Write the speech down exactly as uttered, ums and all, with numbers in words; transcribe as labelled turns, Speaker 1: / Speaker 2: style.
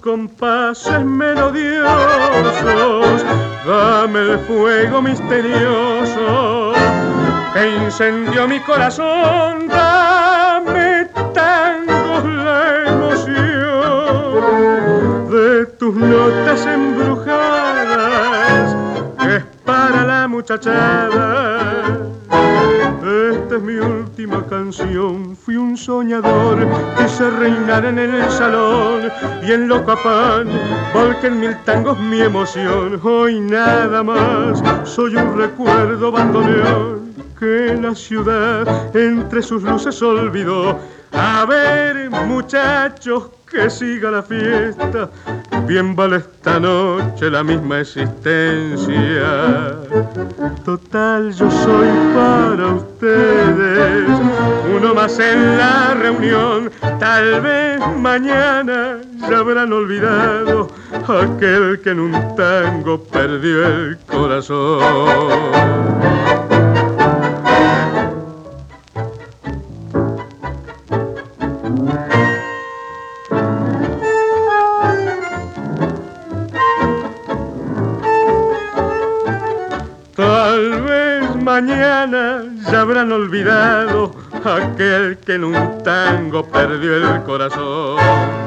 Speaker 1: compases melodiosos, dame el fuego misterioso que incendió mi corazón, dame tangos la emoción de tus notas embrujadas, que es para la muchachada. Esta es mi última canción, fui un soñador, quise reinar en el salón y en loco afán volqué en mil tangos mi emoción. Hoy nada más, soy un recuerdo bandoneón que la ciudad entre sus luces olvidó. A ver, muchachos, que siga la fiesta, bien vale esta noche la misma existencia. Total, yo soy para ustedes uno más en la reunión. Tal vez mañana ya habrán olvidado aquel que en un tango perdió el corazón. Tal vez mañana ya habrán olvidado aquel que en un tango perdió el corazón.